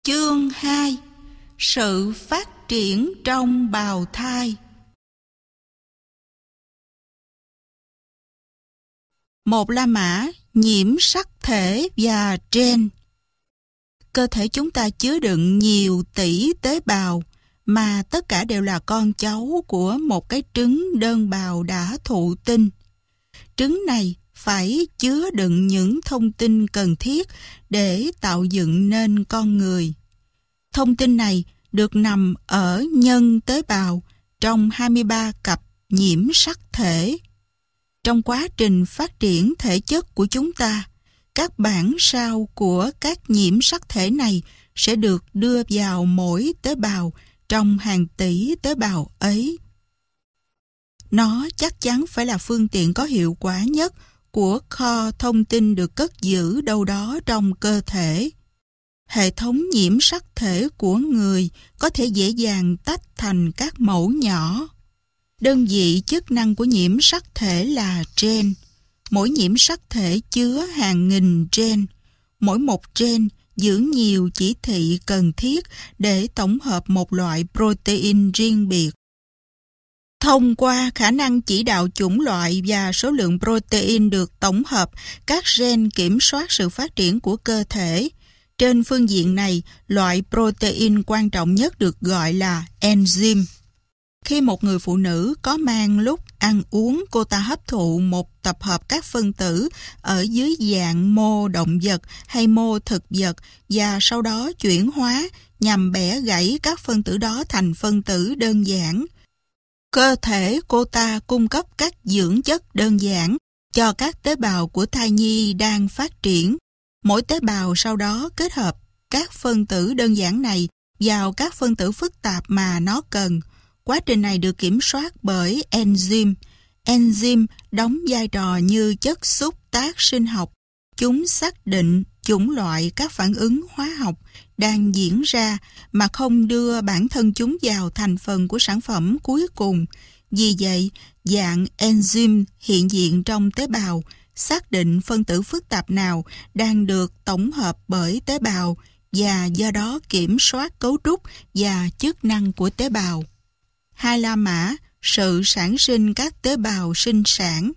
Chương 2: Sự phát triển trong bào thai. Một La Mã, nhiễm sắc thể và gen. Cơ thể chúng ta chứa đựng nhiều tỷ tế bào mà tất cả đều là con cháu của một cái trứng đơn bào đã thụ tinh. Trứng này phải chứa đựng những thông tin cần thiết để tạo dựng nên con người. Thông tin này được nằm ở nhân tế bào trong 23 cặp nhiễm sắc thể. Trong quá trình phát triển thể chất của chúng ta, các bản sao của các nhiễm sắc thể này sẽ được đưa vào mỗi tế bào trong hàng tỷ tế bào ấy. Nó chắc chắn phải là phương tiện có hiệu quả nhất của kho thông tin được cất giữ đâu đó trong cơ thể. Hệ thống nhiễm sắc thể của người có thể dễ dàng tách thành các mẫu nhỏ. Đơn vị chức năng của nhiễm sắc thể là gen. Mỗi nhiễm sắc thể chứa hàng nghìn gen. Mỗi một gen giữ nhiều chỉ thị cần thiết để tổng hợp một loại protein riêng biệt. Thông qua khả năng chỉ đạo chủng loại và số lượng protein được tổng hợp, các gen kiểm soát sự phát triển của cơ thể. Trên phương diện này, loại protein quan trọng nhất được gọi là enzyme. Khi một người phụ nữ có mang lúc ăn uống, cô ta hấp thụ một tập hợp các phân tử ở dưới dạng mô động vật hay mô thực vật và sau đó chuyển hóa nhằm bẻ gãy các phân tử đó thành phân tử đơn giản. Cơ thể cô ta cung cấp các dưỡng chất đơn giản cho các tế bào của thai nhi đang phát triển. Mỗi tế bào sau đó kết hợp các phân tử đơn giản này vào các phân tử phức tạp mà nó cần. Quá trình này được kiểm soát bởi enzyme. Enzyme đóng vai trò như chất xúc tác sinh học. Chúng xác định chủng loại các phản ứng hóa học đang diễn ra mà không đưa bản thân chúng vào thành phần của sản phẩm cuối cùng. Vì vậy, dạng enzyme hiện diện trong tế bào xác định phân tử phức tạp nào đang được tổng hợp bởi tế bào và do đó kiểm soát cấu trúc và chức năng của tế bào. 2 La Mã, sự sản sinh các tế bào sinh sản.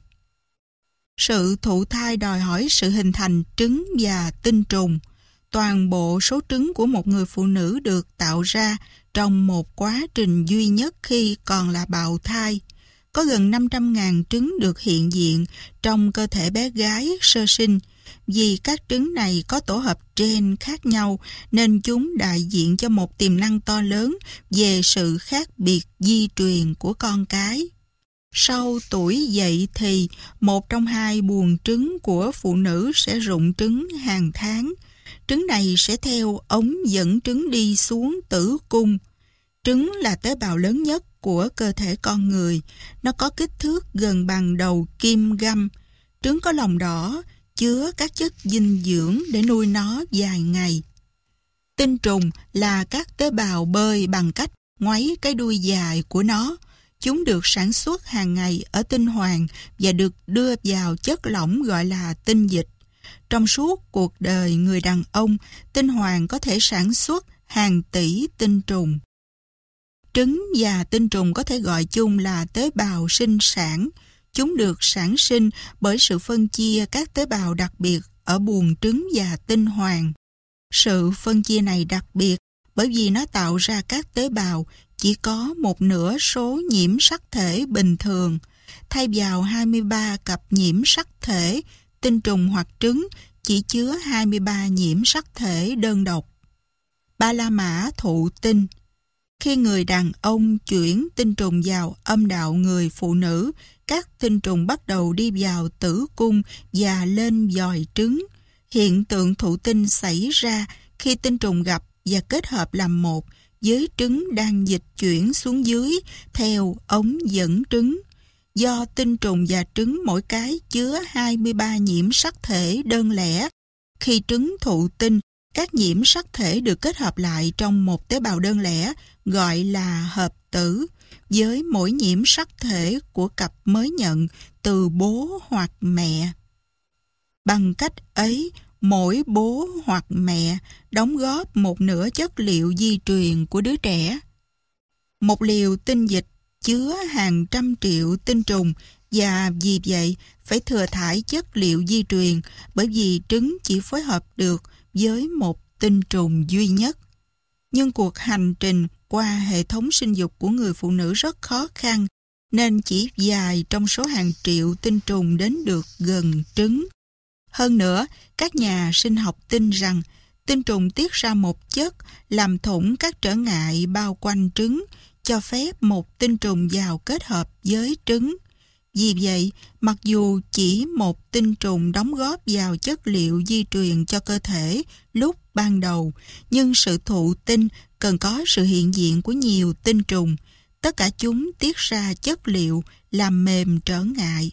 Sự thụ thai đòi hỏi sự hình thành trứng và tinh trùng. Toàn bộ số trứng của một người phụ nữ được tạo ra trong một quá trình duy nhất khi còn là bào thai. Có gần 500.000 trứng được hiện diện trong cơ thể bé gái sơ sinh. Vì các trứng này có tổ hợp gen khác nhau nên chúng đại diện cho một tiềm năng to lớn về sự khác biệt di truyền của con cái. Sau tuổi dậy thì, một trong hai buồng trứng của phụ nữ sẽ rụng trứng hàng tháng. Trứng này sẽ theo ống dẫn trứng đi xuống tử cung. Trứng là tế bào lớn nhất của cơ thể con người. Nó có kích thước gần bằng đầu kim găm. Trứng có lòng đỏ, chứa các chất dinh dưỡng để nuôi nó vài ngày. Tinh trùng là các tế bào bơi bằng cách ngoáy cái đuôi dài của nó. Chúng được sản xuất hàng ngày ở tinh hoàn và được đưa vào chất lỏng gọi là tinh dịch. Trong suốt cuộc đời người đàn ông, tinh hoàn có thể sản xuất hàng tỷ tinh trùng. Trứng và tinh trùng có thể gọi chung là tế bào sinh sản. Chúng được sản sinh bởi sự phân chia các tế bào đặc biệt ở buồng trứng và tinh hoàn. Sự phân chia này đặc biệt bởi vì nó tạo ra các tế bào chỉ có một nửa số nhiễm sắc thể bình thường. Thay vào 23 cặp nhiễm sắc thể, tinh trùng hoặc trứng chỉ chứa 23 nhiễm sắc thể đơn độc. 3 La Mã thụ tinh. Khi người đàn ông chuyển tinh trùng vào âm đạo người phụ nữ, các tinh trùng bắt đầu đi vào tử cung và lên giòi trứng. Hiện tượng thụ tinh xảy ra khi tinh trùng gặp và kết hợp làm một với trứng đang dịch chuyển xuống dưới theo ống dẫn trứng. Do tinh trùng và trứng mỗi cái chứa 23 nhiễm sắc thể đơn lẻ, khi trứng thụ tinh, các nhiễm sắc thể được kết hợp lại trong một tế bào đơn lẻ gọi là hợp tử, với mỗi nhiễm sắc thể của cặp mới nhận từ bố hoặc mẹ. Bằng cách ấy, mỗi bố hoặc mẹ đóng góp một nửa chất liệu di truyền của đứa trẻ. Một liều tinh dịch chứa hàng trăm triệu tinh trùng và vì vậy phải thừa thải chất liệu di truyền bởi vì trứng chỉ phối hợp được với một tinh trùng duy nhất. Nhưng cuộc hành trình qua hệ thống sinh dục của người phụ nữ rất khó khăn nên chỉ vài trong số hàng triệu tinh trùng đến được gần trứng. Hơn nữa, các nhà sinh học tin rằng tinh trùng tiết ra một chất làm thủng các trở ngại bao quanh trứng, cho phép một tinh trùng vào kết hợp với trứng. Vì vậy, mặc dù chỉ một tinh trùng đóng góp vào chất liệu di truyền cho cơ thể lúc ban đầu, nhưng sự thụ tinh cần có sự hiện diện của nhiều tinh trùng. Tất cả chúng tiết ra chất liệu làm mềm trở ngại.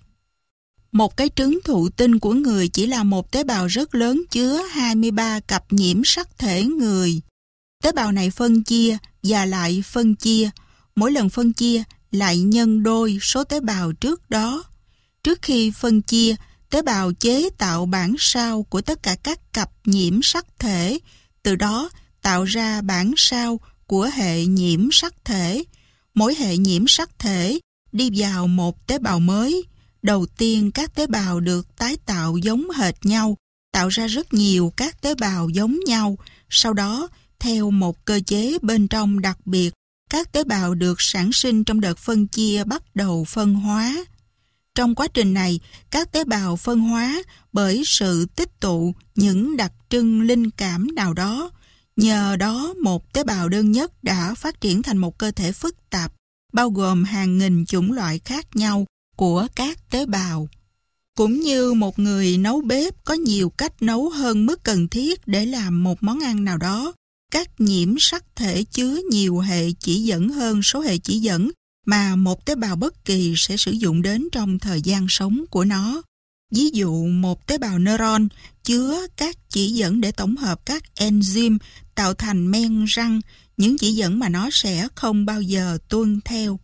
Một cái trứng thụ tinh của người chỉ là một tế bào rất lớn chứa 23 cặp nhiễm sắc thể người. Tế bào này phân chia và lại phân chia. Mỗi lần phân chia lại nhân đôi số tế bào trước đó. Trước khi phân chia, tế bào chế tạo bản sao của tất cả các cặp nhiễm sắc thể, từ đó tạo ra bản sao của hệ nhiễm sắc thể. Mỗi hệ nhiễm sắc thể đi vào một tế bào mới. Đầu tiên các tế bào được tái tạo giống hệt nhau, tạo ra rất nhiều các tế bào giống nhau. Sau đó, theo một cơ chế bên trong đặc biệt, các tế bào được sản sinh trong đợt phân chia bắt đầu phân hóa. Trong quá trình này, các tế bào phân hóa bởi sự tích tụ những đặc trưng linh cảm nào đó. Nhờ đó, một tế bào đơn nhất đã phát triển thành một cơ thể phức tạp, bao gồm hàng nghìn chủng loại khác nhau của các tế bào. Cũng như một người nấu bếp có nhiều cách nấu hơn mức cần thiết để làm một món ăn nào đó, các nhiễm sắc thể chứa nhiều hệ chỉ dẫn hơn số hệ chỉ dẫn mà một tế bào bất kỳ sẽ sử dụng đến trong thời gian sống của nó. Ví dụ, một tế bào neuron chứa các chỉ dẫn để tổng hợp các enzyme tạo thành men răng, những chỉ dẫn mà nó sẽ không bao giờ tuân theo.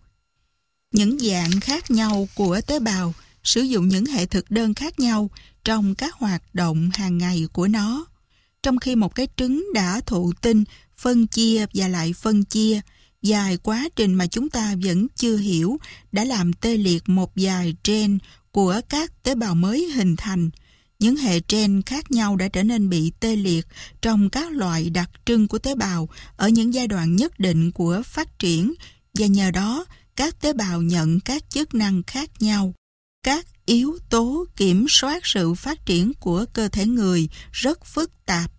Những dạng khác nhau của tế bào sử dụng những hệ thực đơn khác nhau trong các hoạt động hàng ngày của nó. Trong khi một cái trứng đã thụ tinh, phân chia và lại phân chia, vài quá trình mà chúng ta vẫn chưa hiểu đã làm tê liệt một vài gen của các tế bào mới hình thành. Những hệ gen khác nhau đã trở nên bị tê liệt trong các loại đặc trưng của tế bào ở những giai đoạn nhất định của phát triển, và nhờ đó các tế bào nhận các chức năng khác nhau. Các yếu tố kiểm soát sự phát triển của cơ thể người rất phức tạp.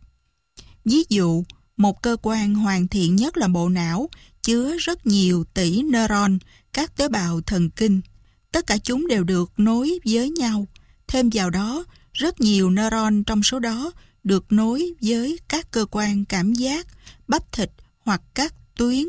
Ví dụ, một cơ quan hoàn thiện nhất là bộ não, chứa rất nhiều tỷ neuron, các tế bào thần kinh. Tất cả chúng đều được nối với nhau. Thêm vào đó, rất nhiều neuron trong số đó được nối với các cơ quan cảm giác, bắp thịt hoặc các tuyến.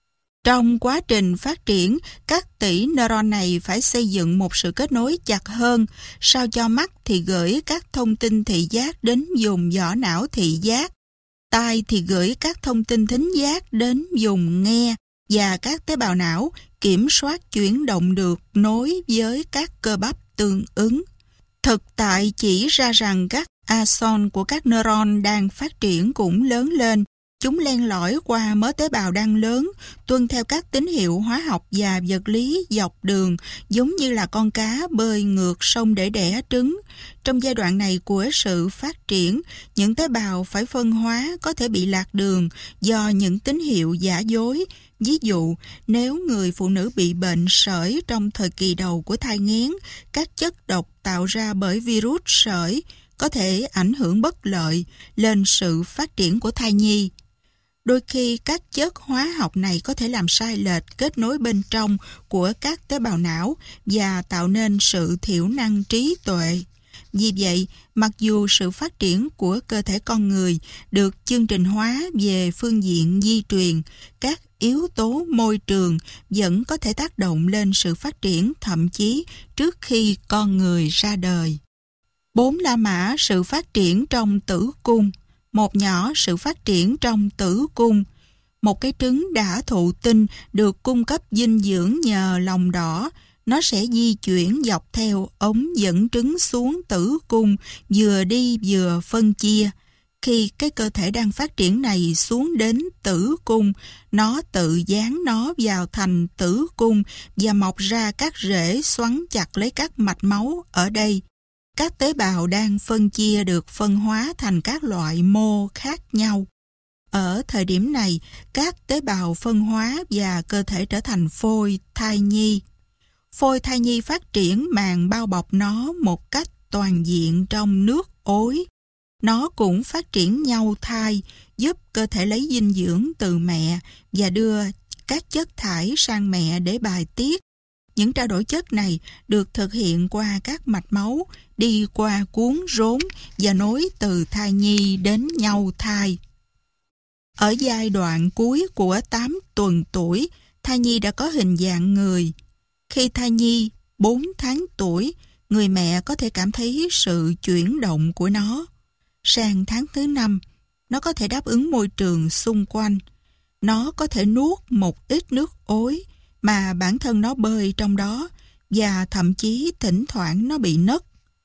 Trong quá trình phát triển, các tỷ neuron này phải xây dựng một sự kết nối chặt hơn, sao cho mắt thì gửi các thông tin thị giác đến vùng vỏ não thị giác, tai thì gửi các thông tin thính giác đến vùng nghe, và các tế bào não kiểm soát chuyển động được nối với các cơ bắp tương ứng. Thực tại chỉ ra rằng các axon của các neuron đang phát triển cũng lớn lên. Chúng len lỏi qua mớ tế bào đang lớn, tuân theo các tín hiệu hóa học và vật lý dọc đường, giống như là con cá bơi ngược sông để đẻ trứng. Trong giai đoạn này của sự phát triển, những tế bào phải phân hóa có thể bị lạc đường do những tín hiệu giả dối. Ví dụ, nếu người phụ nữ bị bệnh sởi trong thời kỳ đầu của thai nghén, các chất độc tạo ra bởi virus sởi có thể ảnh hưởng bất lợi lên sự phát triển của thai nhi. Đôi khi các chất hóa học này có thể làm sai lệch kết nối bên trong của các tế bào não và tạo nên sự thiểu năng trí tuệ. Vì vậy, mặc dù sự phát triển của cơ thể con người được chương trình hóa về phương diện di truyền, các yếu tố môi trường vẫn có thể tác động lên sự phát triển thậm chí trước khi con người ra đời. 4 La Mã sự phát triển trong tử cung. Một nhỏ sự phát triển trong tử cung. Một cái trứng đã thụ tinh được cung cấp dinh dưỡng nhờ lòng đỏ. Nó sẽ di chuyển dọc theo ống dẫn trứng xuống tử cung, vừa đi vừa phân chia. Khi cái cơ thể đang phát triển này xuống đến tử cung, nó tự dán nó vào thành tử cung và mọc ra các rễ xoắn chặt lấy các mạch máu ở đây. Các tế bào đang phân chia được phân hóa thành các loại mô khác nhau. Ở thời điểm này, các tế bào phân hóa và cơ thể trở thành phôi thai nhi. Phôi thai nhi phát triển màng bao bọc nó một cách toàn diện trong nước ối. Nó cũng phát triển nhau thai, giúp cơ thể lấy dinh dưỡng từ mẹ và đưa các chất thải sang mẹ để bài tiết. Những trao đổi chất này được thực hiện qua các mạch máu, đi qua cuống rốn và nối từ thai nhi đến nhau thai. Ở giai đoạn cuối của 8 tuần tuổi, thai nhi đã có hình dạng người. Khi thai nhi 4 tháng tuổi, người mẹ có thể cảm thấy sự chuyển động của nó. Sang tháng thứ 5, nó có thể đáp ứng môi trường xung quanh. Nó có thể nuốt một ít nước ối mà bản thân nó bơi trong đó, và thậm chí thỉnh thoảng nó bị nấc.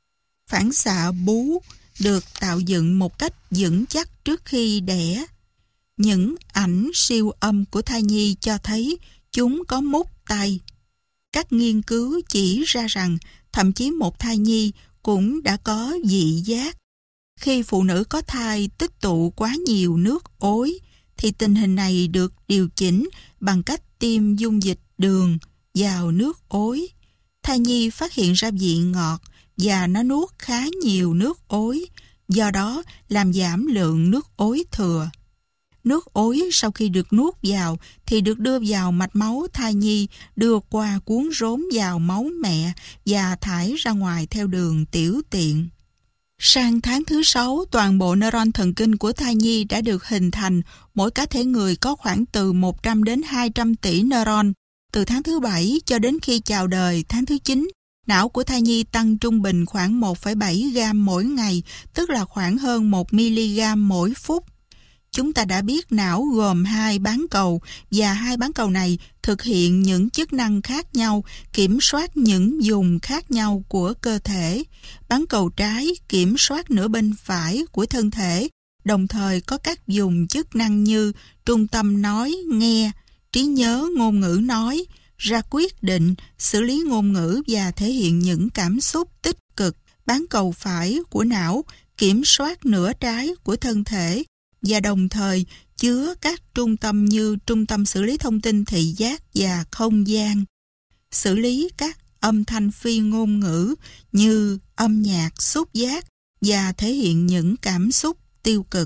Phản xạ bú được tạo dựng một cách vững chắc trước khi đẻ. Những ảnh siêu âm của thai nhi cho thấy chúng có mút tay. Các nghiên cứu chỉ ra rằng thậm chí một thai nhi cũng đã có vị giác. Khi phụ nữ có thai tích tụ quá nhiều nước ối, thì tình hình này được điều chỉnh bằng cách tiêm dung dịch đường vào nước ối. Thai nhi phát hiện ra vị ngọt và nó nuốt khá nhiều nước ối, do đó làm giảm lượng nước ối thừa. Nước ối sau khi được nuốt vào thì được đưa vào mạch máu thai nhi, đưa qua cuống rốn vào máu mẹ và thải ra ngoài theo đường tiểu tiện. Sang tháng thứ 6, toàn bộ neuron thần kinh của thai nhi đã được hình thành. Mỗi cá thể người có khoảng từ 100 đến 200 tỷ neuron. Từ tháng thứ 7 cho đến khi chào đời tháng thứ 9, não của thai nhi tăng trung bình khoảng 1,7 gam mỗi ngày, tức là khoảng hơn 1 mg mỗi phút. Chúng ta đã biết não gồm 2 bán cầu và 2 bán cầu này thực hiện những chức năng khác nhau, kiểm soát những vùng khác nhau của cơ thể. Bán cầu trái kiểm soát nửa bên phải của thân thể, đồng thời có các vùng chức năng như trung tâm nói, nghe, trí nhớ ngôn ngữ nói, ra quyết định, xử lý ngôn ngữ và thể hiện những cảm xúc tích cực. Bán cầu phải của não kiểm soát nửa trái của thân thể và đồng thời chứa các trung tâm như trung tâm xử lý thông tin thị giác và không gian, xử lý các âm thanh phi ngôn ngữ như âm nhạc, xúc giác và thể hiện những cảm xúc tiêu cực.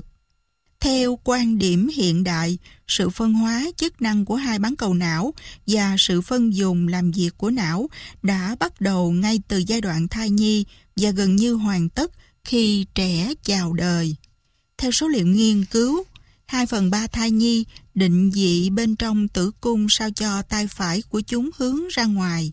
Theo quan điểm hiện đại, sự phân hóa chức năng của 2 bán cầu não và sự phân vùng làm việc của não đã bắt đầu ngay từ giai đoạn thai nhi và gần như hoàn tất khi trẻ chào đời. Theo số liệu nghiên cứu, 2/3 thai nhi định vị bên trong tử cung sao cho tay phải của chúng hướng ra ngoài.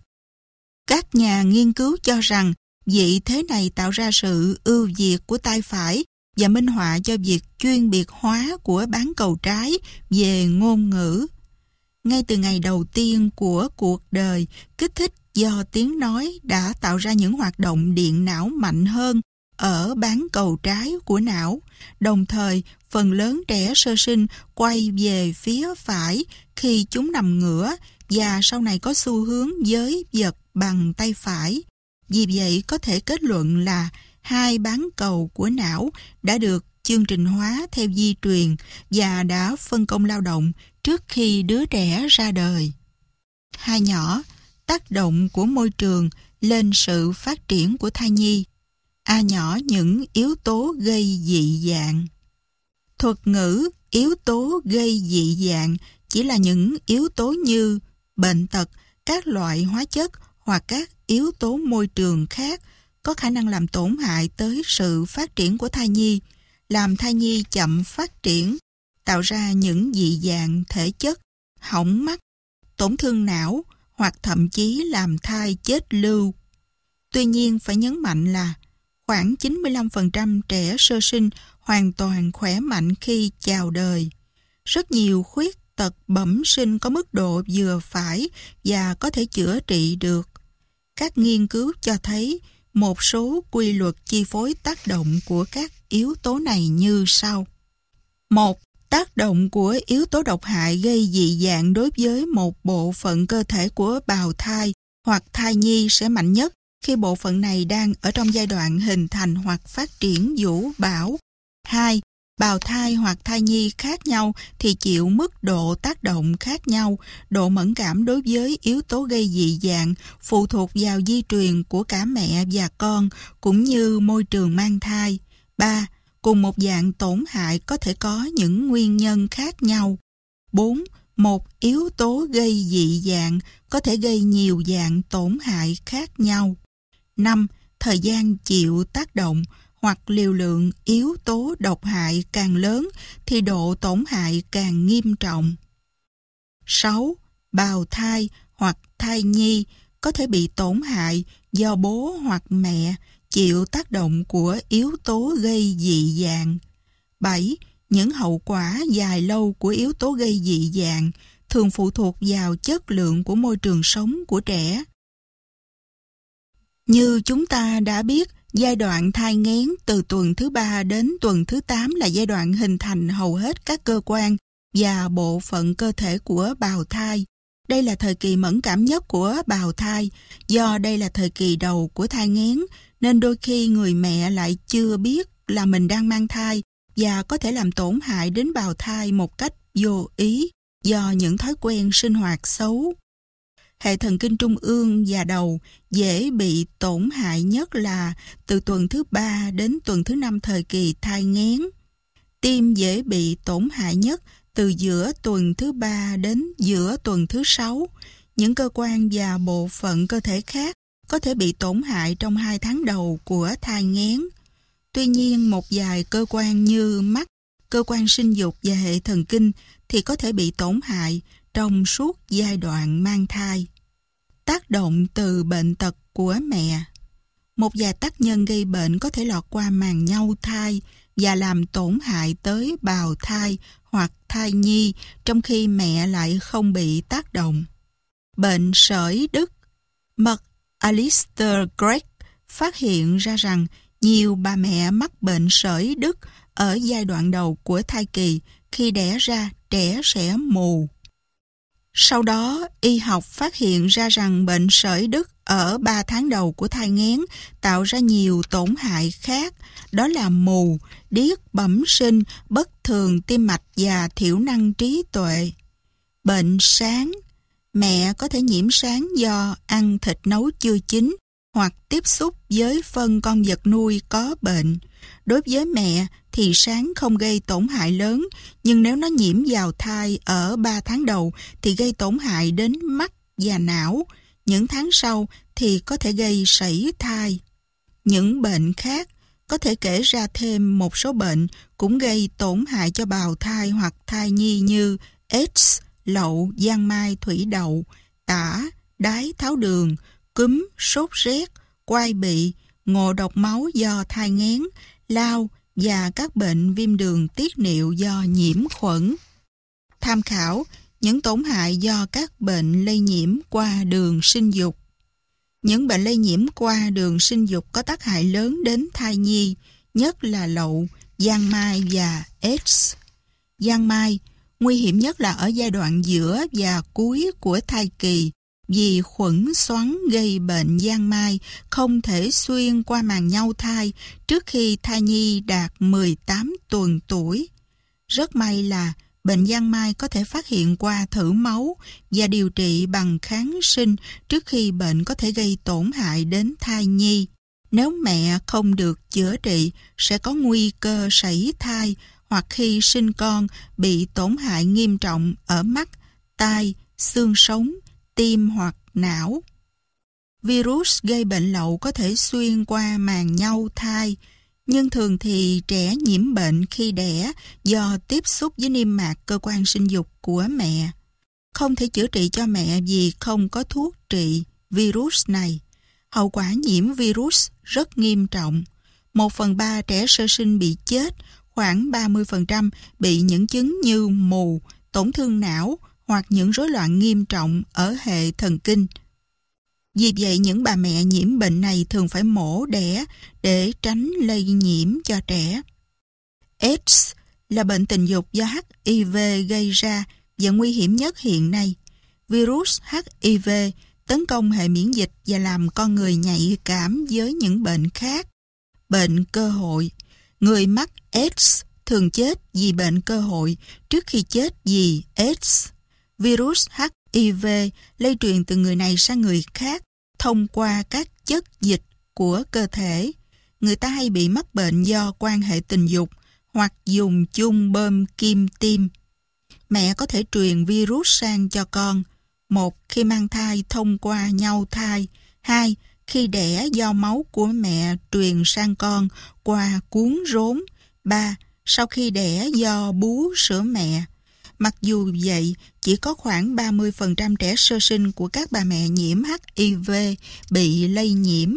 Các nhà nghiên cứu cho rằng vị thế này tạo ra sự ưu việt của tay phải và minh họa cho việc chuyên biệt hóa của bán cầu trái về ngôn ngữ. Ngay từ ngày đầu tiên của cuộc đời, kích thích do tiếng nói đã tạo ra những hoạt động điện não mạnh hơn ở bán cầu trái của não. Đồng thời, phần lớn trẻ sơ sinh quay về phía phải khi chúng nằm ngửa và sau này có xu hướng giới vật bằng tay phải. Vì vậy, có thể kết luận là 2 bán cầu của não đã được chương trình hóa theo di truyền và đã phân công lao động trước khi đứa trẻ ra đời. 2 nhỏ, tác động của môi trường lên sự phát triển của thai nhi. A nhỏ, những yếu tố gây dị dạng. Thuật ngữ yếu tố gây dị dạng chỉ là những yếu tố như bệnh tật, các loại hóa chất hoặc các yếu tố môi trường khác có khả năng làm tổn hại tới sự phát triển của thai nhi, làm thai nhi chậm phát triển, tạo ra những dị dạng thể chất, hỏng mắt, tổn thương não hoặc thậm chí làm thai chết lưu. Tuy nhiên phải nhấn mạnh là khoảng 95% trẻ sơ sinh hoàn toàn khỏe mạnh khi chào đời. Rất nhiều khuyết tật bẩm sinh có mức độ vừa phải và có thể chữa trị được. Các nghiên cứu cho thấy một số quy luật chi phối tác động của các yếu tố này như sau. 1. Tác động của yếu tố độc hại gây dị dạng đối với một bộ phận cơ thể của bào thai hoặc thai nhi sẽ mạnh nhất khi bộ phận này đang ở trong giai đoạn hình thành hoặc phát triển vũ bão. 2. Bào thai hoặc thai nhi khác nhau thì chịu mức độ tác động khác nhau. Độ mẫn cảm đối với yếu tố gây dị dạng phụ thuộc vào di truyền của cả mẹ và con cũng như môi trường mang thai. 3. Cùng một dạng tổn hại có thể có những nguyên nhân khác nhau. 4. Một yếu tố gây dị dạng có thể gây nhiều dạng tổn hại khác nhau. 5. Thời gian chịu tác động hoặc liều lượng yếu tố độc hại càng lớn thì độ tổn hại càng nghiêm trọng. 6. Bào thai hoặc thai nhi có thể bị tổn hại do bố hoặc mẹ chịu tác động của yếu tố gây dị dạng. 7. Những hậu quả dài lâu của yếu tố gây dị dạng thường phụ thuộc vào chất lượng của môi trường sống của trẻ. Như chúng ta đã biết, giai đoạn thai nghén từ tuần thứ 3 đến tuần thứ 8 là giai đoạn hình thành hầu hết các cơ quan và bộ phận cơ thể của bào thai. Đây là thời kỳ mẫn cảm nhất của bào thai. Do đây là thời kỳ đầu của thai nghén, nên đôi khi người mẹ lại chưa biết là mình đang mang thai và có thể làm tổn hại đến bào thai một cách vô ý do những thói quen sinh hoạt xấu. Hệ thần kinh trung ương và đầu dễ bị tổn hại nhất là từ tuần thứ 3 đến tuần thứ 5 thời kỳ thai nghén. Tim dễ bị tổn hại nhất từ giữa tuần thứ 3 đến giữa tuần thứ 6. Những cơ quan và bộ phận cơ thể khác có thể bị tổn hại trong 2 tháng đầu của thai nghén. Tuy nhiên, một vài cơ quan như mắt, cơ quan sinh dục và hệ thần kinh thì có thể bị tổn hại trong suốt giai đoạn mang thai. Tác động từ bệnh tật của mẹ. Một vài tác nhân gây bệnh có thể lọt qua màng nhâu thai và làm tổn hại tới bào thai hoặc thai nhi, trong khi mẹ lại không bị tác động. Bệnh sởi Đức. Mật Alistair Gregg phát hiện ra rằng nhiều bà mẹ mắc bệnh sởi Đức ở giai đoạn đầu của thai kỳ, khi đẻ ra trẻ sẽ mù. Sau đó, y học phát hiện ra rằng bệnh sởi Đức ở 3 tháng đầu của thai nghén tạo ra nhiều tổn hại khác, đó là mù, điếc bẩm sinh, bất thường tim mạch và thiểu năng trí tuệ. Bệnh sáng. Mẹ có thể nhiễm sáng do ăn thịt nấu chưa chín hoặc tiếp xúc với phân con vật nuôi có bệnh. Đối với mẹ thì sáng không gây tổn hại lớn, nhưng nếu nó nhiễm vào thai ở 3 tháng đầu thì gây tổn hại đến mắt và não. Những tháng sau thì có thể gây sảy thai. Những bệnh khác có thể kể ra thêm một số bệnh cũng gây tổn hại cho bào thai hoặc thai nhi như AIDS, lậu, giang mai thủy đậu, tả, đái tháo đường, cúm, sốt rét, quai bị, ngộ độc máu do thai nghén, lao và các bệnh viêm đường tiết niệu do nhiễm khuẩn. Tham khảo những tổn hại do các bệnh lây nhiễm qua đường sinh dục. Những bệnh lây nhiễm qua đường sinh dục có tác hại lớn đến thai nhi, nhất là lậu, giang mai và AIDS. Giang mai nguy hiểm nhất là ở giai đoạn giữa và cuối của thai kỳ, vì khuẩn xoắn gây bệnh giang mai không thể xuyên qua màng nhâu thai trước khi thai nhi đạt 18 tuần tuổi. Rất may là bệnh giang mai có thể phát hiện qua thử máu và điều trị bằng kháng sinh trước khi bệnh có thể gây tổn hại đến thai nhi. Nếu mẹ không được chữa trị, sẽ có nguy cơ sảy thai hoặc khi sinh con bị tổn hại nghiêm trọng ở mắt, tai, xương sống, tim hoặc não. Virus gây bệnh lậu có thể xuyên qua màng nhâu thai, nhưng thường thì trẻ nhiễm bệnh khi đẻ do tiếp xúc với niêm mạc cơ quan sinh dục của mẹ. Không thể chữa trị cho mẹ vì không có thuốc trị virus này. Hậu quả nhiễm virus rất nghiêm trọng. 1/3 trẻ sơ sinh bị chết, khoảng 30% bị những chứng như mù, tổn thương não hoặc những rối loạn nghiêm trọng ở hệ thần kinh. Vì vậy, những bà mẹ nhiễm bệnh này thường phải mổ đẻ để tránh lây nhiễm cho trẻ. AIDS là bệnh tình dục do HIV gây ra và nguy hiểm nhất hiện nay. Virus HIV tấn công hệ miễn dịch và làm con người nhạy cảm với những bệnh khác. Bệnh cơ hội. Người mắc AIDS thường chết vì bệnh cơ hội trước khi chết vì AIDS. Virus HIV lây truyền từ người này sang người khác thông qua các chất dịch của cơ thể. Người ta hay bị mắc bệnh do quan hệ tình dục hoặc dùng chung bơm kim tiêm. Mẹ có thể truyền virus sang cho con. 1. Khi mang thai thông qua nhau thai. 2. Khi đẻ do máu của mẹ truyền sang con qua cuốn rốn. 3. Sau khi đẻ do bú sữa mẹ. Mặc dù vậy, chỉ có khoảng 30% trẻ sơ sinh của các bà mẹ nhiễm HIV bị lây nhiễm.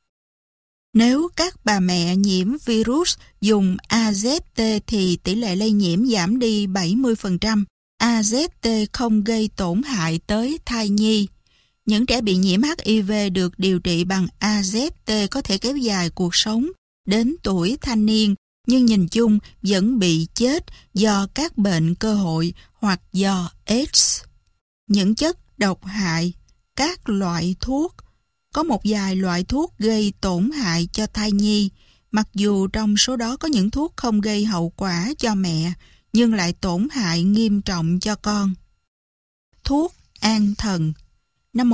Nếu các bà mẹ nhiễm virus dùng AZT thì tỷ lệ lây nhiễm giảm đi 70%. AZT không gây tổn hại tới thai nhi. Những trẻ bị nhiễm HIV được điều trị bằng AZT có thể kéo dài cuộc sống đến tuổi thanh niên, nhưng nhìn chung vẫn bị chết do các bệnh cơ hội hoặc do AIDS. Những chất độc hại, các loại thuốc. Có một vài loại thuốc gây tổn hại cho thai nhi, mặc dù trong số đó có những thuốc không gây hậu quả cho mẹ, nhưng lại tổn hại nghiêm trọng cho con. Thuốc an thần. Năm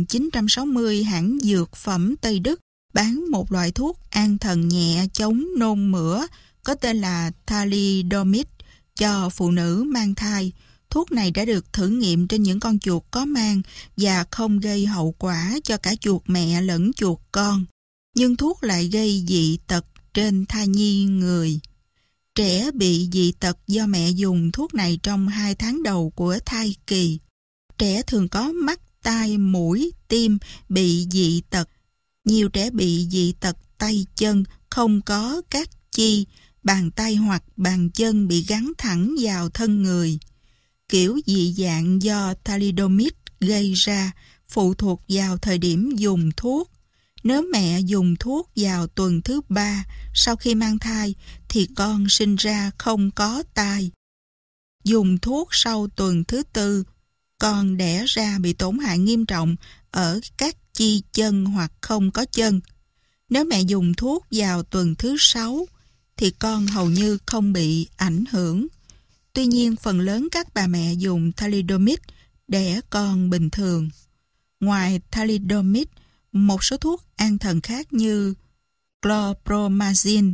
1960, hãng dược phẩm Tây Đức bán một loại thuốc an thần nhẹ chống nôn mửa có tên là thalidomide cho phụ nữ mang thai. Thuốc này đã được thử nghiệm trên những con chuột có mang và không gây hậu quả cho cả chuột mẹ lẫn chuột con. Nhưng thuốc lại gây dị tật trên thai nhi người. Trẻ bị dị tật do mẹ dùng thuốc này trong 2 tháng đầu của thai kỳ. Trẻ thường có mắt, tai, mũi, tim bị dị tật. Nhiều trẻ bị dị tật tay chân, không có các chi, bàn tay hoặc bàn chân bị gắn thẳng vào thân người. Kiểu dị dạng do thalidomide gây ra phụ thuộc vào thời điểm dùng thuốc. Nếu mẹ dùng thuốc vào tuần thứ 3 sau khi mang thai thì con sinh ra không có tai. Dùng thuốc sau tuần thứ 4, con đẻ ra bị tổn hại nghiêm trọng ở các chi chân hoặc không có chân. Nếu mẹ dùng thuốc vào tuần thứ 6 thì con hầu như không bị ảnh hưởng. Tuy nhiên, phần lớn các bà mẹ dùng thalidomide đẻ con bình thường. Ngoài thalidomide, một số thuốc an thần khác như chlorpromazine,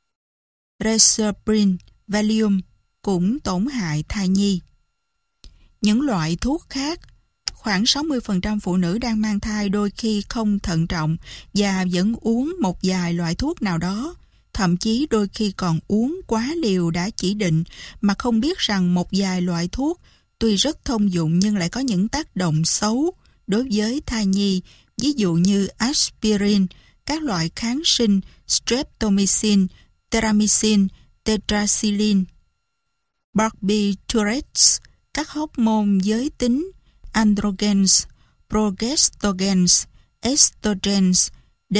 Reserpine, Valium cũng tổn hại thai nhi. Những loại thuốc khác, khoảng 60% phụ nữ đang mang thai đôi khi không thận trọng và vẫn uống một vài loại thuốc nào đó. Thậm chí đôi khi còn uống quá liều đã chỉ định mà không biết rằng một vài loại thuốc tuy rất thông dụng nhưng lại có những tác động xấu đối với thai nhi, ví dụ như aspirin, các loại kháng sinh, streptomycin, terramycin, tetracycline, barbiturates, các hormone giới tính, androgens, progestogens, estrogens,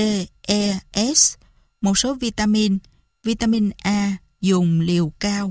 DES, một số vitamin A dùng liều cao.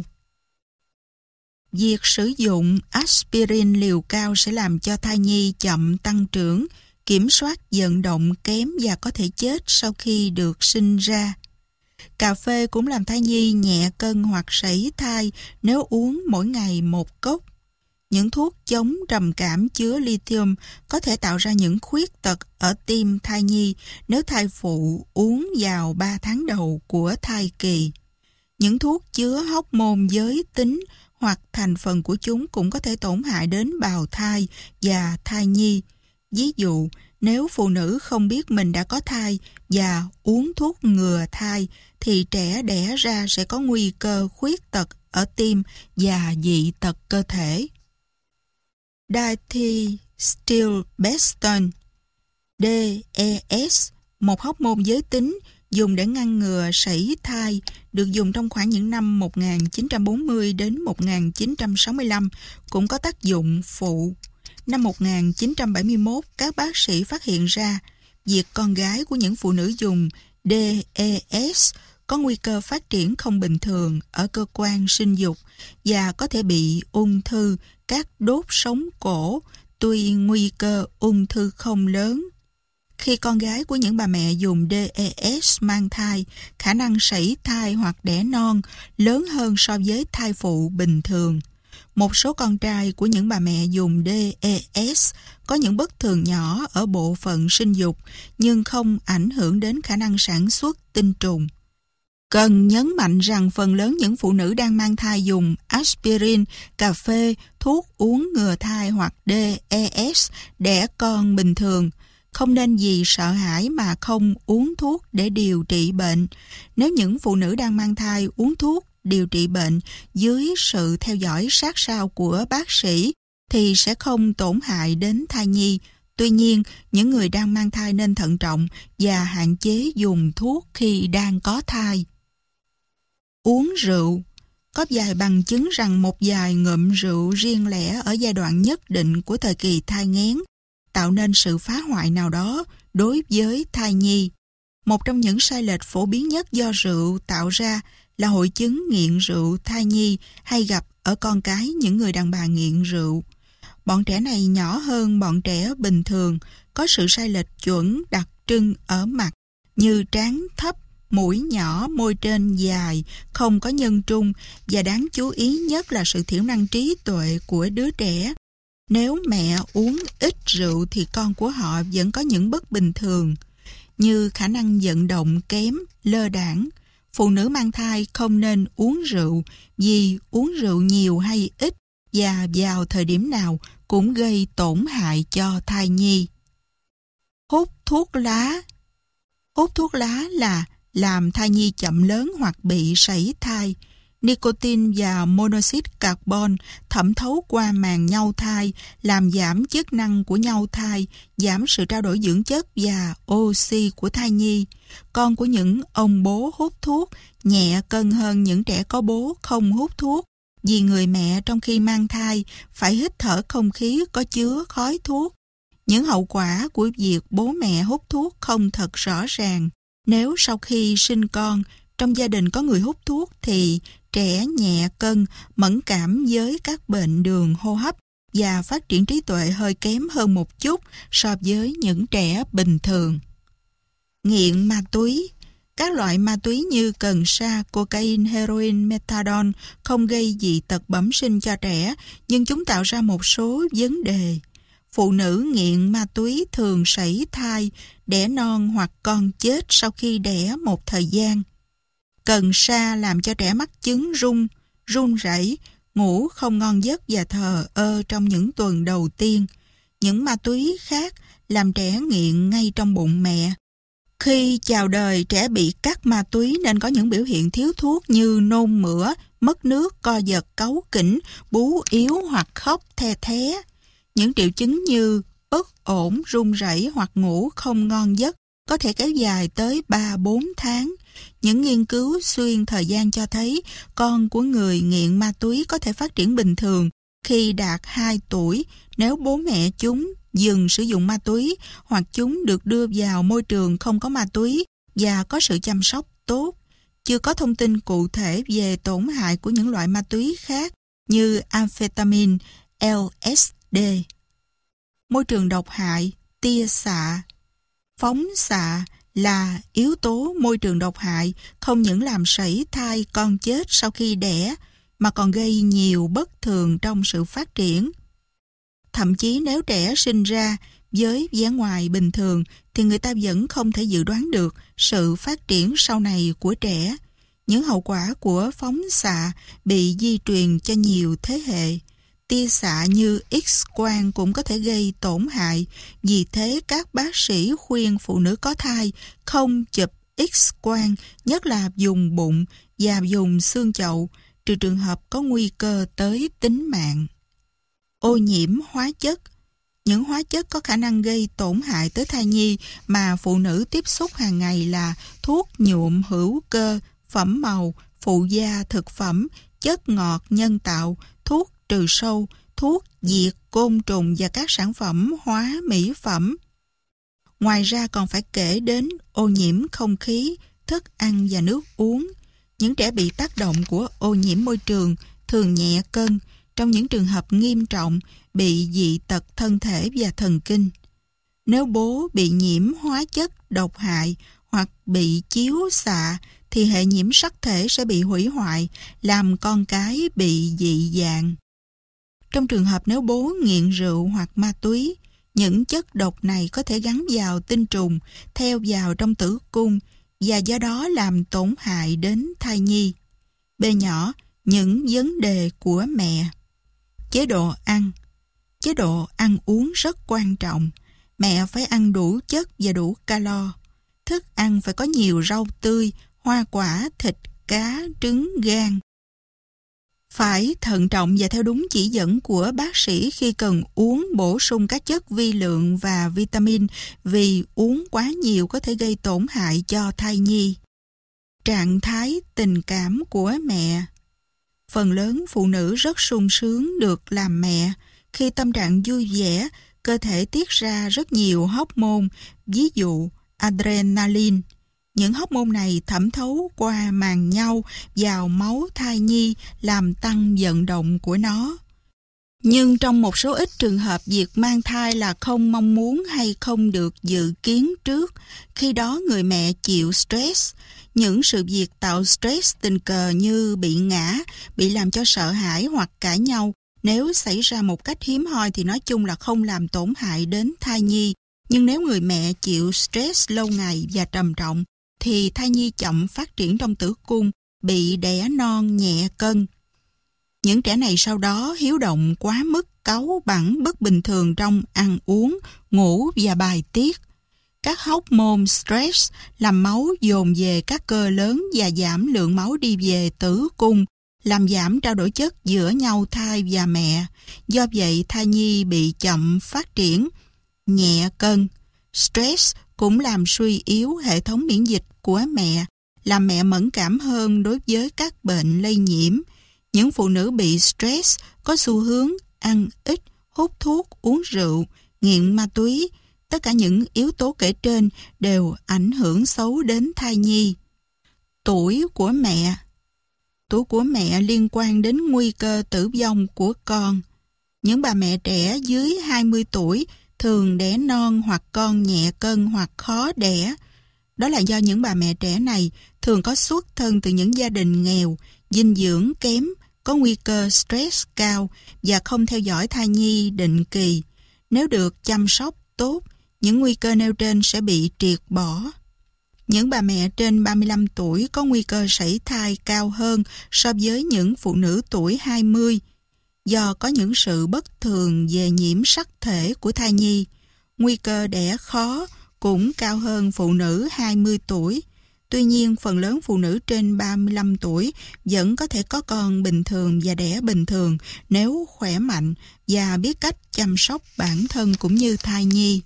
Việc sử dụng aspirin liều cao sẽ làm cho thai nhi chậm tăng trưởng, kiểm soát vận động kém và có thể chết sau khi được sinh ra. Cà phê cũng làm thai nhi nhẹ cân hoặc sảy thai nếu uống mỗi ngày 1 cốc. Những thuốc chống trầm cảm chứa lithium có thể tạo ra những khuyết tật ở tim thai nhi nếu thai phụ uống vào 3 tháng đầu của thai kỳ. Những thuốc chứa hormone giới tính hoặc thành phần của chúng cũng có thể tổn hại đến bào thai và thai nhi. Ví dụ, nếu phụ nữ không biết mình đã có thai và uống thuốc ngừa thai thì trẻ đẻ ra sẽ có nguy cơ khuyết tật ở tim và dị tật cơ thể. Diethylstilbeston, DES, một hormone giới tính dùng để ngăn ngừa sảy thai, được dùng trong khoảng những năm 1940 đến 1965, cũng có tác dụng phụ. năm 1971, các bác sĩ phát hiện ra việc con gái của những phụ nữ dùng DES có nguy cơ phát triển không bình thường ở cơ quan sinh dục và có thể bị ung thư các đốt sống cổ, tuy nguy cơ ung thư không lớn. Khi con gái của những bà mẹ dùng DES mang thai, khả năng sảy thai hoặc đẻ non lớn hơn so với thai phụ bình thường. Một số con trai của những bà mẹ dùng DES có những bất thường nhỏ ở bộ phận sinh dục, nhưng không ảnh hưởng đến khả năng sản xuất tinh trùng. Cần nhấn mạnh rằng phần lớn những phụ nữ đang mang thai dùng aspirin, cà phê, thuốc uống ngừa thai hoặc DES đẻ con bình thường. Không nên vì sợ hãi mà không uống thuốc để điều trị bệnh. Nếu những phụ nữ đang mang thai uống thuốc điều trị bệnh dưới sự theo dõi sát sao của bác sĩ thì sẽ không tổn hại đến thai nhi. Tuy nhiên, những người đang mang thai nên thận trọng và hạn chế dùng thuốc khi đang có thai. Uống rượu. Có vài bằng chứng rằng một vài ngụm rượu riêng lẻ ở giai đoạn nhất định của thời kỳ thai nghén tạo nên sự phá hoại nào đó đối với thai nhi. Một trong những sai lệch phổ biến nhất do rượu tạo ra là hội chứng nghiện rượu thai nhi hay gặp ở con cái những người đàn bà nghiện rượu. Bọn trẻ này nhỏ hơn bọn trẻ bình thường, có sự sai lệch chuẩn đặc trưng ở mặt như trán thấp, mũi nhỏ, môi trên dài, không có nhân trung, và đáng chú ý nhất là sự thiểu năng trí tuệ của đứa trẻ. Nếu mẹ uống ít rượu thì con của họ vẫn có những bất bình thường, như khả năng vận động kém, lơ đãng. Phụ nữ mang thai không nên uống rượu vì uống rượu nhiều hay ít và vào thời điểm nào cũng gây tổn hại cho thai nhi. Hút thuốc lá. Hút thuốc lá là làm thai nhi chậm lớn hoặc bị sảy thai. Nicotine và monoxide carbon thẩm thấu qua màng nhau thai, làm giảm chức năng của nhau thai, giảm sự trao đổi dưỡng chất và oxy của thai nhi. Con của những ông bố hút thuốc nhẹ cân hơn những trẻ có bố không hút thuốc, vì người mẹ trong khi mang thai phải hít thở không khí có chứa khói thuốc. Những hậu quả của việc bố mẹ hút thuốc không thật rõ ràng. Nếu sau khi sinh con, trong gia đình có người hút thuốc thì trẻ nhẹ cân, mẫn cảm với các bệnh đường hô hấp và phát triển trí tuệ hơi kém hơn một chút so với những trẻ bình thường. Nghiện ma túy. Các loại ma túy như cần sa, cocaine, heroin, methadone không gây dị tật bẩm sinh cho trẻ, nhưng chúng tạo ra một số vấn đề. Phụ nữ nghiện ma túy thường sảy thai, đẻ non hoặc con chết sau khi đẻ một thời gian. Cần sa làm cho trẻ mắc chứng run rẩy, ngủ không ngon giấc và thờ ơ trong những tuần đầu tiên. Những ma túy khác làm trẻ nghiện ngay trong bụng mẹ. Khi chào đời, trẻ bị cắt ma túy nên có những biểu hiện thiếu thuốc như nôn mửa, mất nước, co giật, cáu kỉnh, bú yếu hoặc khóc the thé. Những triệu chứng như bất ổn, run rẩy hoặc ngủ không ngon giấc có thể kéo dài tới 3-4 tháng. Những nghiên cứu xuyên thời gian cho thấy con của người nghiện ma túy có thể phát triển bình thường khi đạt 2 tuổi nếu bố mẹ chúng dừng sử dụng ma túy hoặc chúng được đưa vào môi trường không có ma túy và có sự chăm sóc tốt. Chưa có thông tin cụ thể về tổn hại của những loại ma túy khác như amphetamine, LSD. Môi trường độc hại, tia xạ. Phóng xạ là yếu tố môi trường độc hại không những làm sảy thai con chết sau khi đẻ mà còn gây nhiều bất thường trong sự phát triển. Thậm chí nếu trẻ sinh ra với vẻ ngoài bình thường thì người ta vẫn không thể dự đoán được sự phát triển sau này của trẻ. Những hậu quả của phóng xạ bị di truyền cho nhiều thế hệ. Tia xạ như X-quang cũng có thể gây tổn hại, vì thế các bác sĩ khuyên phụ nữ có thai không chụp X-quang, nhất là vùng bụng và vùng xương chậu, trừ trường hợp có nguy cơ tới tính mạng. Ô nhiễm hóa chất. Những hóa chất có khả năng gây tổn hại tới thai nhi mà phụ nữ tiếp xúc hàng ngày là thuốc nhuộm hữu cơ, phẩm màu, phụ gia thực phẩm, chất ngọt nhân tạo, thuốc trừ sâu, thuốc diệt côn trùng và các sản phẩm hóa mỹ phẩm. Ngoài ra còn phải kể đến ô nhiễm không khí, thức ăn và nước uống. Những trẻ bị tác động của ô nhiễm môi trường thường nhẹ cân, trong những trường hợp nghiêm trọng bị dị tật thân thể và thần kinh. Nếu bố bị nhiễm hóa chất độc hại hoặc bị chiếu xạ thì hệ nhiễm sắc thể sẽ bị hủy hoại, làm con cái bị dị dạng. Trong trường hợp nếu bố nghiện rượu hoặc ma túy, những chất độc này có thể gắn vào tinh trùng, theo vào trong tử cung và do đó làm tổn hại đến thai nhi. B nhỏ, những vấn đề của mẹ. Chế độ ăn. Chế độ ăn uống rất quan trọng. Mẹ phải ăn đủ chất và đủ calo. Thức ăn phải có nhiều rau tươi, hoa quả, thịt, cá, trứng, gan. Phải thận trọng và theo đúng chỉ dẫn của bác sĩ khi cần uống bổ sung các chất vi lượng và vitamin, vì uống quá nhiều có thể gây tổn hại cho thai nhi. Trạng thái tình cảm của mẹ. Phần lớn phụ nữ rất sung sướng được làm mẹ. Khi tâm trạng vui vẻ, cơ thể tiết ra rất nhiều hormone, ví dụ adrenaline. Những hormone này thẩm thấu qua màng nhau vào máu thai nhi, làm tăng vận động của nó. Nhưng trong một số ít trường hợp, việc mang thai là không mong muốn hay không được dự kiến trước. Khi đó người mẹ chịu stress. Những sự việc tạo stress tình cờ như bị ngã, bị làm cho sợ hãi hoặc cãi nhau, nếu xảy ra một cách hiếm hoi thì nói chung là không làm tổn hại đến thai nhi. Nhưng nếu người mẹ chịu stress lâu ngày và trầm trọng, thì thai nhi chậm phát triển trong tử cung, bị đẻ non nhẹ cân. Những trẻ này sau đó hiếu động quá mức, cáu bẳn bất bình thường trong ăn uống, ngủ và bài tiết. Các hormone stress làm máu dồn về các cơ lớn và giảm lượng máu đi về tử cung, làm giảm trao đổi chất giữa nhau thai và mẹ. Do vậy thai nhi bị chậm phát triển, nhẹ cân. Stress cũng làm suy yếu hệ thống miễn dịch của mẹ, làm mẹ mẫn cảm hơn đối với các bệnh lây nhiễm. Những phụ nữ bị stress có xu hướng ăn ít, hút thuốc, uống rượu, nghiện ma túy. Tất cả những yếu tố kể trên đều ảnh hưởng xấu đến thai nhi. Tuổi của mẹ. Tuổi của mẹ liên quan đến nguy cơ tử vong của con. Những bà mẹ trẻ dưới 20 tuổi thường đẻ non hoặc con nhẹ cân hoặc khó đẻ. Đó là do những bà mẹ trẻ này thường có xuất thân từ những gia đình nghèo, dinh dưỡng kém, có nguy cơ stress cao và không theo dõi thai nhi định kỳ. Nếu được chăm sóc tốt, những nguy cơ nêu trên sẽ bị triệt bỏ. Những bà mẹ trên 35 tuổi có nguy cơ sảy thai cao hơn so với những phụ nữ tuổi 20. Do có những sự bất thường về nhiễm sắc thể của thai nhi, nguy cơ đẻ khó cũng cao hơn phụ nữ 20 tuổi. Tuy nhiên, phần lớn phụ nữ trên 35 tuổi vẫn có thể có con bình thường và đẻ bình thường nếu khỏe mạnh và biết cách chăm sóc bản thân cũng như thai nhi.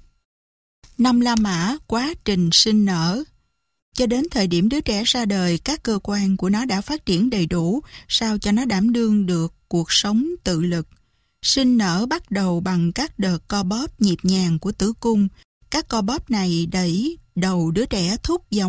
5 La Mã quá trình sinh nở. Cho đến thời điểm đứa trẻ ra đời, các cơ quan của nó đã phát triển đầy đủ sao cho nó đảm đương được cuộc sống tự lực. Sinh nở bắt đầu bằng các đợt co bóp nhịp nhàng của tử cung. Các co bóp này đẩy đầu đứa trẻ thúc vào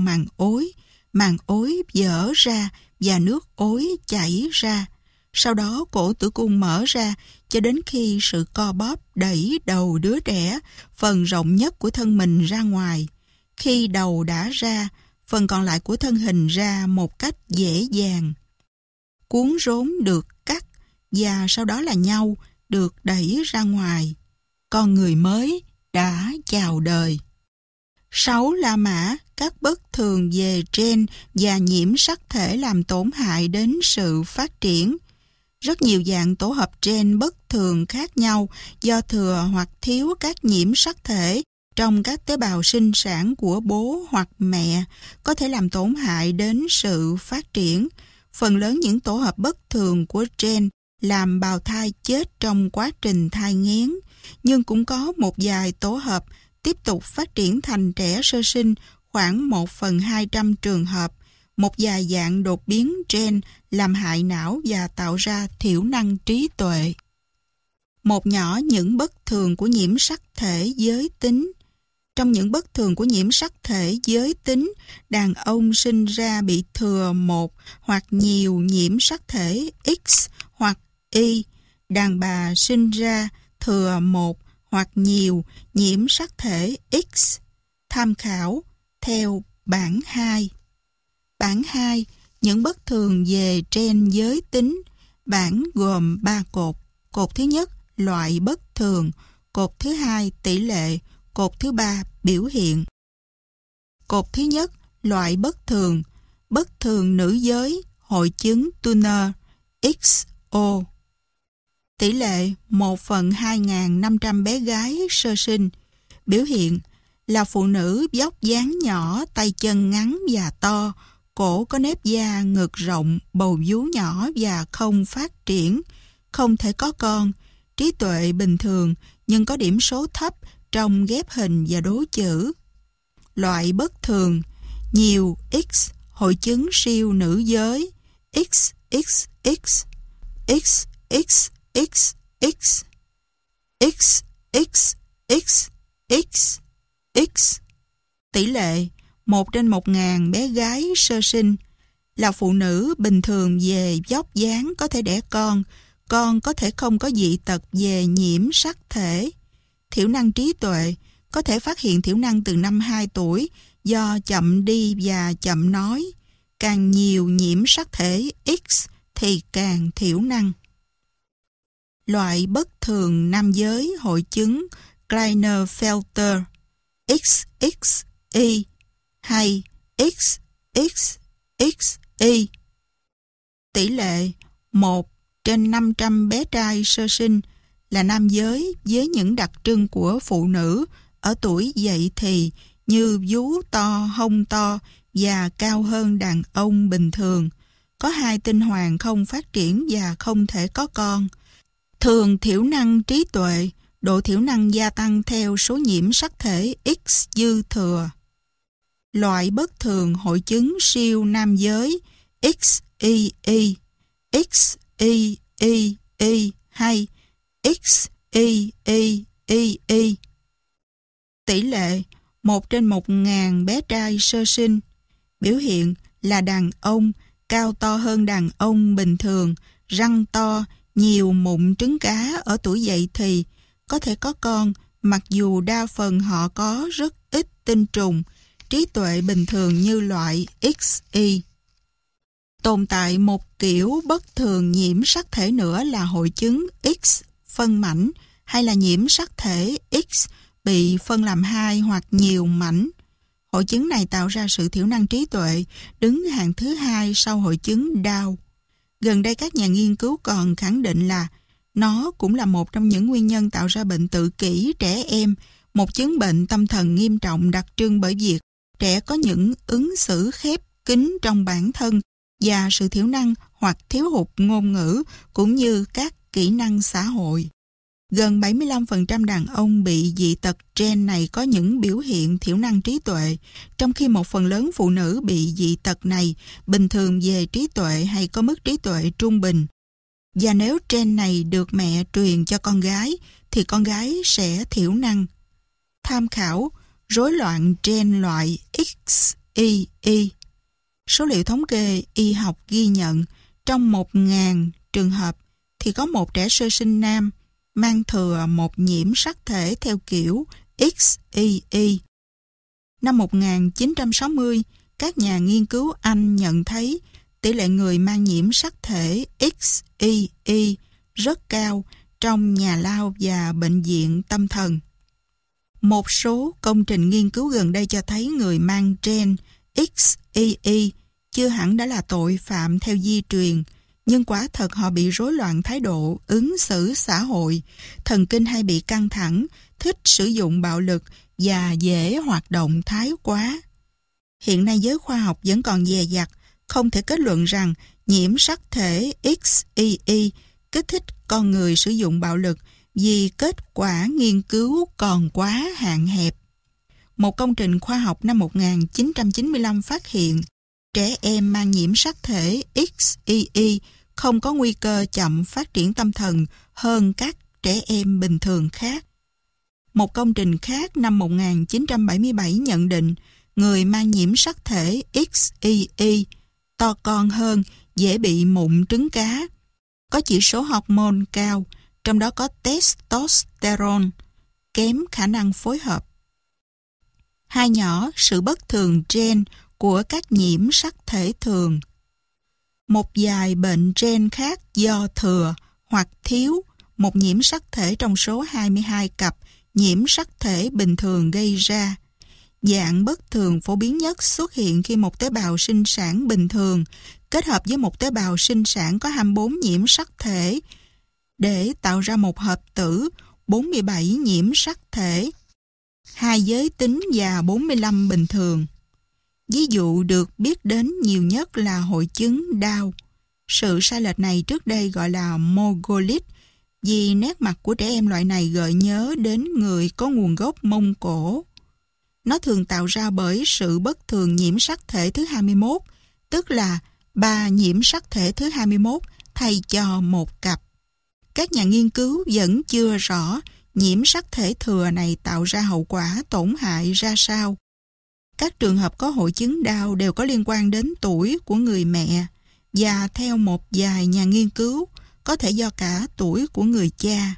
màng ối vỡ ra và nước ối chảy ra. Sau đó cổ tử cung mở ra cho đến khi sự co bóp đẩy đầu đứa trẻ, phần rộng nhất của thân mình ra ngoài. Khi đầu đã ra, phần còn lại của thân hình ra một cách dễ dàng. Cuốn rốn được cắt và sau đó là nhau được đẩy ra ngoài. Con người mới đã chào đời. 6 La Mã, các bất thường về gen và nhiễm sắc thể làm tổn hại đến sự phát triển. Rất nhiều dạng tổ hợp gen bất thường khác nhau do thừa hoặc thiếu các nhiễm sắc thể trong các tế bào sinh sản của bố hoặc mẹ có thể làm tổn hại đến sự phát triển. Phần lớn những tổ hợp bất thường của gen làm bào thai chết trong quá trình thai nghén, nhưng cũng có một vài tổ hợp tiếp tục phát triển thành trẻ sơ sinh, khoảng 1/200 trường hợp. Một vài dạng đột biến gen làm hại não và tạo ra thiểu năng trí tuệ. Một nhỏ những bất thường của nhiễm sắc thể giới tính. Trong những bất thường của nhiễm sắc thể giới tính, đàn ông sinh ra bị thừa một hoặc nhiều nhiễm sắc thể X hoặc Y. Đàn bà sinh ra thừa một hoặc nhiều nhiễm sắc thể X. Tham khảo theo bảng 2. Bảng 2. Những bất thường về gen giới tính. Bảng gồm 3 cột. Cột thứ nhất, loại bất thường. Cột thứ hai, tỷ lệ. Cột thứ ba, biểu hiện. Cột thứ nhất, loại bất thường nữ giới, hội chứng Turner, XO. Tỷ lệ 1/2500 bé gái sơ sinh. Biểu hiện là phụ nữ vóc dáng nhỏ, tay chân ngắn và to, cổ có nếp da, ngực rộng, bầu vú nhỏ và không phát triển, không thể có con, trí tuệ bình thường nhưng có điểm số thấp trong ghép hình và đố chữ. Loại bất thường, nhiều X, hội chứng siêu nữ giới, XXX, XXXX, XXXX. Tỷ lệ 1/1000 bé gái sơ sinh. Là phụ nữ bình thường về vóc dáng, có thể đẻ con có thể không có dị tật về nhiễm sắc thể. Thiểu năng trí tuệ, có thể phát hiện thiểu năng từ năm 2 tuổi do chậm đi và chậm nói. Càng nhiều nhiễm sắc thể X thì càng thiểu năng. Loại bất thường nam giới, hội chứng Klinefelter, XXY hay XXXY. Tỷ lệ 1/500 bé trai sơ sinh. Là nam giới với những đặc trưng của phụ nữ ở tuổi dậy thì như vú to, hông to và cao hơn đàn ông bình thường. Có 2 tinh hoàn không phát triển và không thể có con. Thường thiểu năng trí tuệ, độ thiểu năng gia tăng theo số nhiễm sắc thể X dư thừa. Loại bất thường hội chứng siêu nam giới XYY, XYY hay XYY. Tỷ lệ 1/1000 bé trai sơ sinh. Biểu hiện là đàn ông cao to hơn đàn ông bình thường, răng to, nhiều mụn trứng cá ở tuổi dậy thì, có thể có con mặc dù đa phần họ có rất ít tinh trùng, trí tuệ bình thường như loại XY. Tồn tại một kiểu bất thường nhiễm sắc thể nữa là hội chứng X phân mảnh hay là nhiễm sắc thể X bị phân làm 2 hoặc nhiều mảnh. Hội chứng này tạo ra sự thiểu năng trí tuệ, đứng hạng thứ 2 sau hội chứng Down. Gần đây các nhà nghiên cứu còn khẳng định là nó cũng là một trong những nguyên nhân tạo ra bệnh tự kỷ trẻ em, một chứng bệnh tâm thần nghiêm trọng đặc trưng bởi việc trẻ có những ứng xử khép kín trong bản thân và sự thiểu năng hoặc thiếu hụt ngôn ngữ cũng như các kỹ năng xã hội. Gần 75% đàn ông bị dị tật gen này có những biểu hiện thiểu năng trí tuệ, trong khi một phần lớn phụ nữ bị dị tật này bình thường về trí tuệ hay có mức trí tuệ trung bình. Và nếu gen này được mẹ truyền cho con gái, thì con gái sẽ thiểu năng. Tham khảo rối loạn gen loại XYY. Số liệu thống kê y học ghi nhận trong 1000 trường hợp thì có một trẻ sơ sinh nam mang thừa một nhiễm sắc thể theo kiểu XYY. Năm 1960, các nhà nghiên cứu Anh nhận thấy tỷ lệ người mang nhiễm sắc thể XYY rất cao trong nhà lao và bệnh viện tâm thần. Một số công trình nghiên cứu gần đây cho thấy người mang gen XYY chưa hẳn đã là tội phạm theo di truyền, nhưng quả thật họ bị rối loạn thái độ, ứng xử xã hội, thần kinh hay bị căng thẳng, thích sử dụng bạo lực và dễ hoạt động thái quá. Hiện nay giới khoa học vẫn còn dè dặt, không thể kết luận rằng nhiễm sắc thể XYY kích thích con người sử dụng bạo lực vì kết quả nghiên cứu còn quá hạn hẹp. Một công trình khoa học năm 1995 phát hiện trẻ em mang nhiễm sắc thể XYY không có nguy cơ chậm phát triển tâm thần hơn các các trẻ em bình thường khác. Một công trình khác năm 1977 nhận định người mang nhiễm sắc thể XEE to con hơn, dễ bị mụn trứng cá, có chỉ số hormone cao, trong đó có testosterone, kém khả năng phối hợp. Hai nhỏ, sự bất thường gen của các nhiễm sắc thể thường. Một vài bệnh gen khác do thừa hoặc thiếu một nhiễm sắc thể trong số 22 cặp nhiễm sắc thể bình thường gây ra. Dạng bất thường phổ biến nhất xuất hiện khi một tế bào sinh sản bình thường kết hợp với một tế bào sinh sản có 24 nhiễm sắc thể để tạo ra một hợp tử 47 nhiễm sắc thể, 2 giới tính và 45 bình thường. Ví dụ được biết đến nhiều nhất là hội chứng Down. Sự sai lệch này trước đây gọi là Mongoloid vì nét mặt của trẻ em loại này gợi nhớ đến người có nguồn gốc Mông Cổ. Nó thường tạo ra bởi sự bất thường nhiễm sắc thể thứ 21, tức là 3 nhiễm sắc thể thứ 21 thay cho một cặp. Các nhà nghiên cứu vẫn chưa rõ nhiễm sắc thể thừa này tạo ra hậu quả tổn hại ra sao. Các trường hợp có hội chứng Down đều có liên quan đến tuổi của người mẹ và theo một vài nhà nghiên cứu có thể do cả tuổi của người cha.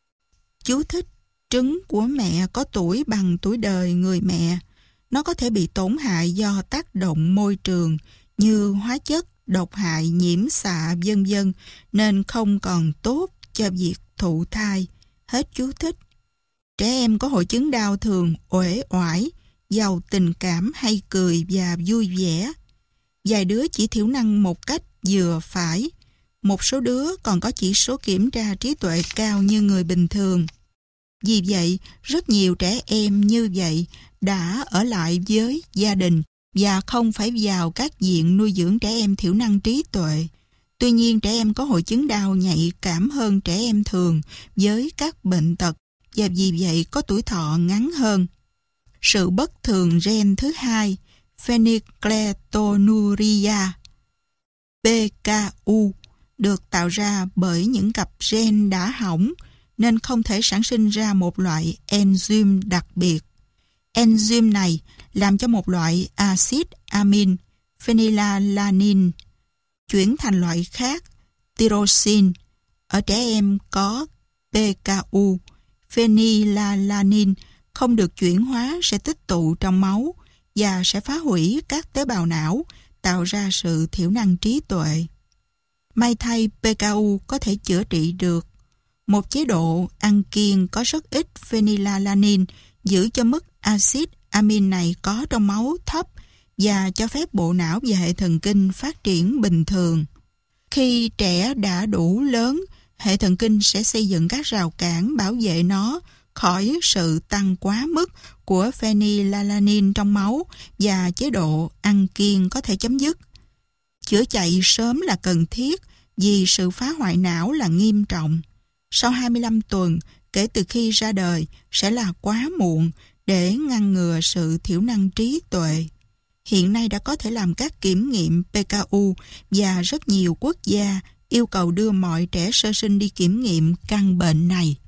Chú thích: trứng của mẹ có tuổi bằng tuổi đời người mẹ. Nó có thể bị tổn hại do tác động môi trường như hóa chất, độc hại, nhiễm xạ, vân vân, nên không còn tốt cho việc thụ thai. Hết chú thích. Trẻ em có hội chứng Down thường uể oải, giàu tình cảm, hay cười và vui vẻ. Vài đứa chỉ thiểu năng một cách vừa phải. Một số đứa còn có chỉ số kiểm tra trí tuệ cao như người bình thường. Vì vậy, rất nhiều trẻ em như vậy đã ở lại với gia đình và không phải vào các viện nuôi dưỡng trẻ em thiểu năng trí tuệ. Tuy nhiên, trẻ em có hội chứng Down nhạy cảm hơn trẻ em thường với các bệnh tật và vì vậy có tuổi thọ ngắn hơn. Sự bất thường gen thứ hai, phenylketonuria, PKU, được tạo ra bởi những cặp gen đã hỏng nên không thể sản sinh ra một loại enzyme đặc biệt. Enzyme này làm cho một loại axit amin, phenylalanine, chuyển thành loại khác, tyrosine. Ở trẻ em có PKU, phenylalanine không được chuyển hóa sẽ tích tụ trong máu và sẽ phá hủy các tế bào não, tạo ra sự thiểu năng trí tuệ. May thay, PKU có thể chữa trị được. Một chế độ ăn kiêng có rất ít phenylalanine giữ cho mức axit amin này có trong máu thấp và cho phép bộ não và hệ thần kinh phát triển bình thường. Khi trẻ đã đủ lớn, hệ thần kinh sẽ xây dựng các rào cản bảo vệ nó khỏi sự tăng quá mức của phenylalanine trong máu và chế độ ăn kiêng có thể chấm dứt. Chữa chạy sớm là cần thiết vì sự phá hoại não là nghiêm trọng. Sau 25 tuần kể từ khi ra đời sẽ là quá muộn để ngăn ngừa sự thiểu năng trí tuệ. Hiện nay đã có thể làm các kiểm nghiệm PKU và rất nhiều quốc gia yêu cầu đưa mọi trẻ sơ sinh đi kiểm nghiệm căn bệnh này.